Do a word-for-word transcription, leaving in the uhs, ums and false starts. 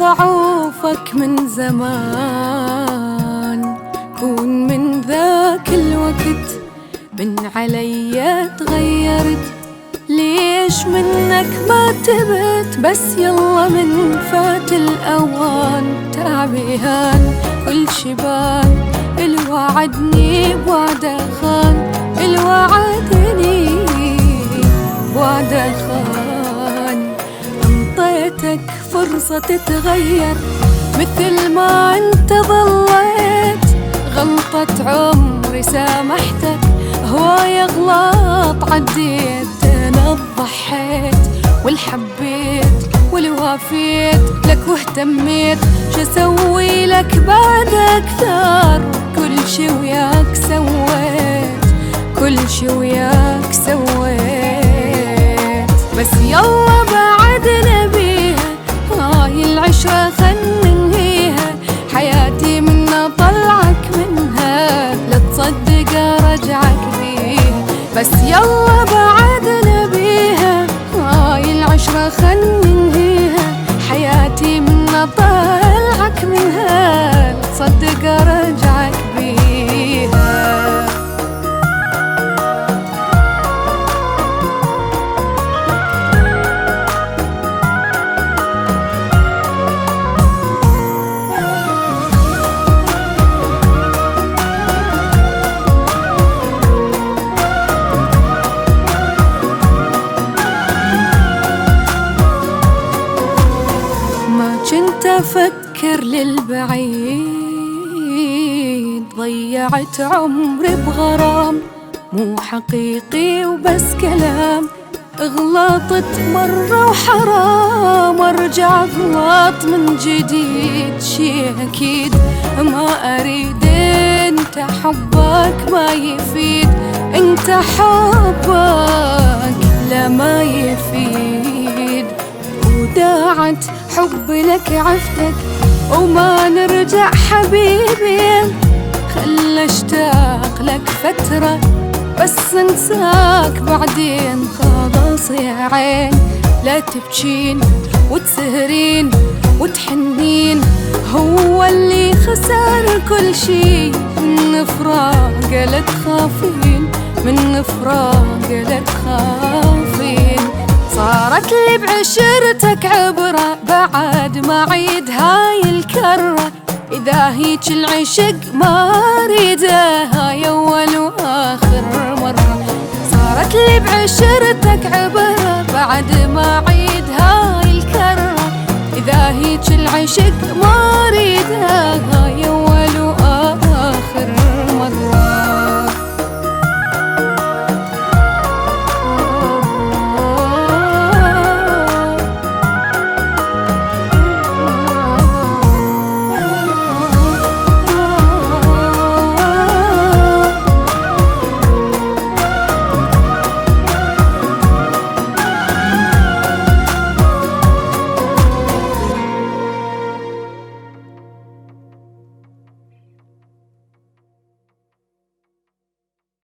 ضعوفك من زمان، كون من ذاك الوقت من علي تغيرت. ليش منك ما تبت؟ بس يلا من فات الأوان. تعبيهان كل شبان الوعدني بوعده خان، الوعدني بوعده خان. انطيتك فرصة تتغير مثل ما انت ظليت. غلطة عمري سامحتك، هواي غلط عديت. انا ضحيت والحبيت والوافيت لك واهتميت. شسوي لك بعد اكثر؟ كل شي وياك سويت، كل شي وياك سويت. بس يلا بعد نبيها، هاي العشرة خل ننهيها. حياتي منا طلعك منها، لا تصدق ارجعك فيها. بس يلا بعد نبيها، هاي العشرة خل ننهيها. حياتي منا طلعك منها، لا تصدق ارجعك بيها. كنت أفكر للبعيد، ضيعت عمري بغرام مو حقيقي وبس كلام. غلطت مرة وحرام أرجع أغلط من جديد. شي أكيد ما أريد، انت حبك ما يفيد. انت حبك لا ما يفيد. وداعت حبي لك عفتك وما نرجع حبيبي. خل اشتاق لك فترة بس انساك بعدين. خلاص يا عين لا تبكين وتسهرين وتحنين. هو اللي خسر كل شي من فراق لا تخافين، من فراق لا تخافين. صارت لي بعشرتك عبرة بعد ما عيد هاي الكرة. إذا هيج العشق ما أريده، هاي أول وآخر مرة. صارت لي بعشرتك عبرة بعد ما عيد هاي الكرة. إذا هيج العشق ما أريده،